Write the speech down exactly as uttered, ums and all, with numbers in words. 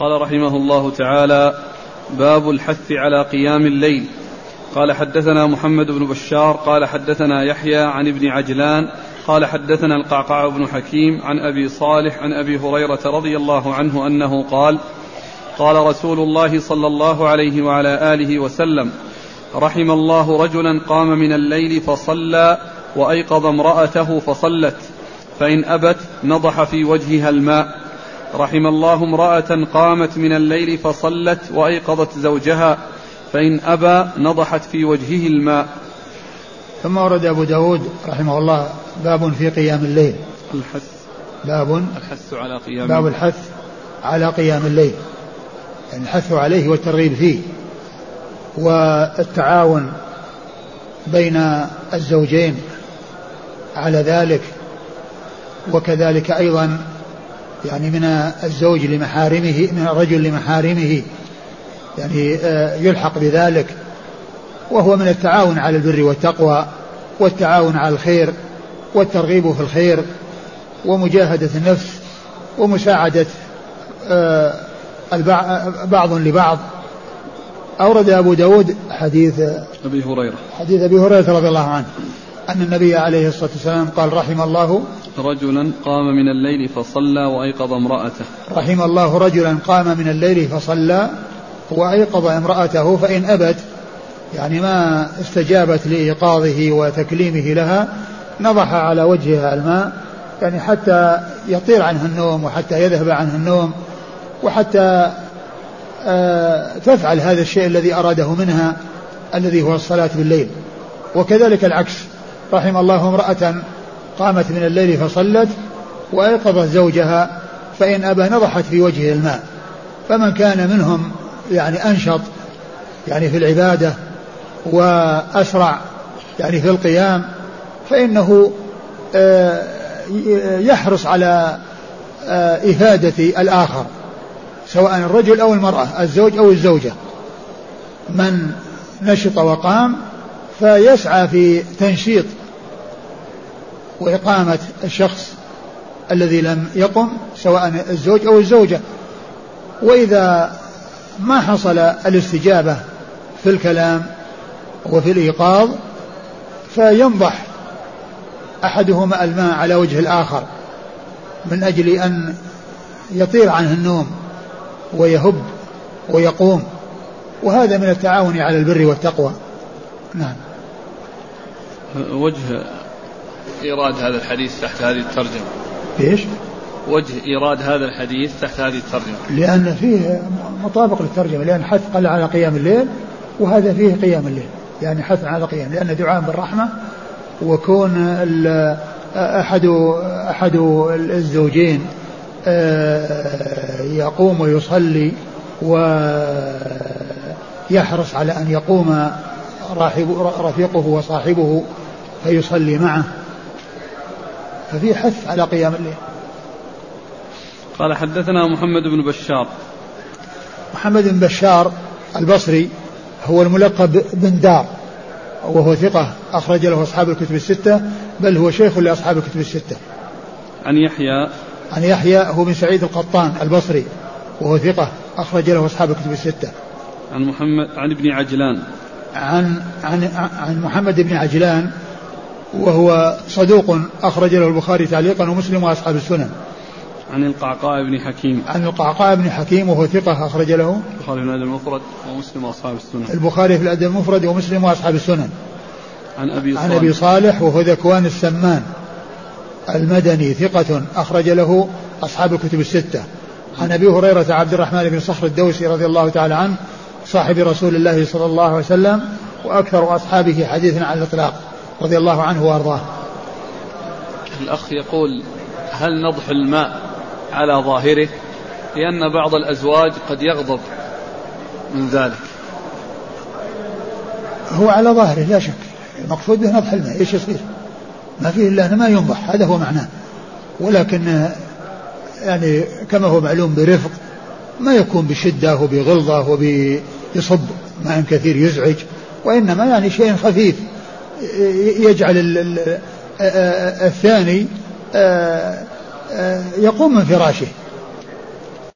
قال رحمه الله تعالى: باب الحث على قيام الليل. قال حدثنا محمد بن بشار قال حدثنا يحيى عن ابن عجلان قال حدثنا القعقاع بن حكيم عن أبي صالح عن أبي هريرة رضي الله عنه أنه قال: قال رسول الله صلى الله عليه وعلى آله وسلم: رحم الله رجلا قام من الليل فصلى وأيقظ امرأته فصلت فإن أبت نضح في وجهها الماء. رحم الله امرأة قامت من الليل فصلت وأيقظت زوجها فإن أبى نضحت في وجهه الماء. ثم ورد أبو داود رحمه الله باب في قيام الليل. الحث باب الحث على قيام باب الحث على قيام الليل، يعني الحث عليه والترغيب فيه، والتعاون بين الزوجين على ذلك، وكذلك أيضا يعني من الزوج لمحارمه، من الرجل لمحارمه، يعني يلحق بذلك، وهو من التعاون على البر والتقوى والتعاون على الخير والترغيب في الخير ومجاهدة النفس ومساعدة بعض لبعض. أورد أبو داود حديث أبي هريرة حديث أبي هريرة رضي الله عنه أن النبي عليه الصلاة والسلام قال: رحم الله رجلا قام من الليل فصلى وأيقظ امرأته. رحم الله رجلا قام من الليل فصلى وأيقظ امرأته فإن أبت، يعني ما استجابت لإيقاظه وتكليمه لها، نضح على وجهها الماء، يعني حتى يطير عنه النوم وحتى يذهب عنه النوم وحتى آه تفعل هذا الشيء الذي أراده منها الذي هو الصلاة بالليل. وكذلك العكس، رحم الله امرأة قامت من الليل فصلت وأيقظت زوجها فإن أبى نضحت في وجهه الماء. فمن كان منهم يعني أنشط يعني في العبادة وأسرع يعني في القيام فإنه آه يحرص على آه إفادة الآخر، سواء الرجل أو المرأة، الزوج أو الزوجة. من نشط وقام فيسعى في تنشيط وإقامة الشخص الذي لم يقم، سواء الزوج أو الزوجة. وإذا ما حصل الاستجابة في الكلام وفي الإيقاظ فينضح أحدهما الماء على وجه الآخر من أجل أن يطير عنه النوم ويهب ويقوم، وهذا من التعاون على البر والتقوى. نعم. وجه إيراد هذا الحديث تحت هذه الترجمة إيش؟ وجه إيراد هذا الحديث تحت هذه الترجمة لأن فيه مطابق للترجمة، لأن حث قل على قيام الليل وهذا فيه قيام الليل، يعني حث على قيام، لأن دعاء بالرحمة، وكون أحد أحد الزوجين يقوم ويصلي ويحرص على أن يقوم رفيقه وصاحبه فيصلي معه، ففي حث على قيام الليل. قال حدثنا محمد بن بشار. محمد بن بشار البصري هو الملقب بن دار، وهو ثقة أخرج له أصحاب الكتب الستة، بل هو شيخ لأصحاب الكتب الستة. عن يحيى عن يحيى هو بن سعيد القطان البصري، وهو ثقة أخرج له أصحاب الكتب الستة. عن محمد عن ابن عجلان عن عن عن محمد بن عجلان وهو صدوق أخرج له البخاري تعليقا ومسلم وأصحاب السنن. عن القعقاع بن حكيم عن القعقاع بن حكيم وهو ثقة أخرج له البخاري في الأدب المفرد ومسلم وأصحاب السنن. البخاري في الأدب المفرد ومسلم وأصحاب السنن. عن أبي صالح عن أبي صالح وهو ذكوان السمان المدني ثقة أخرج له أصحاب الكتب الستة. عن أبي هريرة عبد الرحمن بن صخر الدوسي رضي الله تعالى عنه صاحب رسول الله صلى الله عليه وسلم وأكثر أصحابه حديثا على الإطلاق رضي الله عنه وأرضاه. الأخ يقول: هل نضح الماء على ظاهره؟ لأن بعض الأزواج قد يغضب من ذلك. هو على ظاهره لا شك، المقصود به نضح الماء، إيش يصير؟ ما فيه إلا أنه ما ينضح، هذا هو معناه، ولكن يعني كما هو معلوم برفق، ما يكون بشدة وبغلظة وبيصب ماء كثير يزعج، وإنما يعني شيء خفيف يجعل الثاني يقوم من فراشه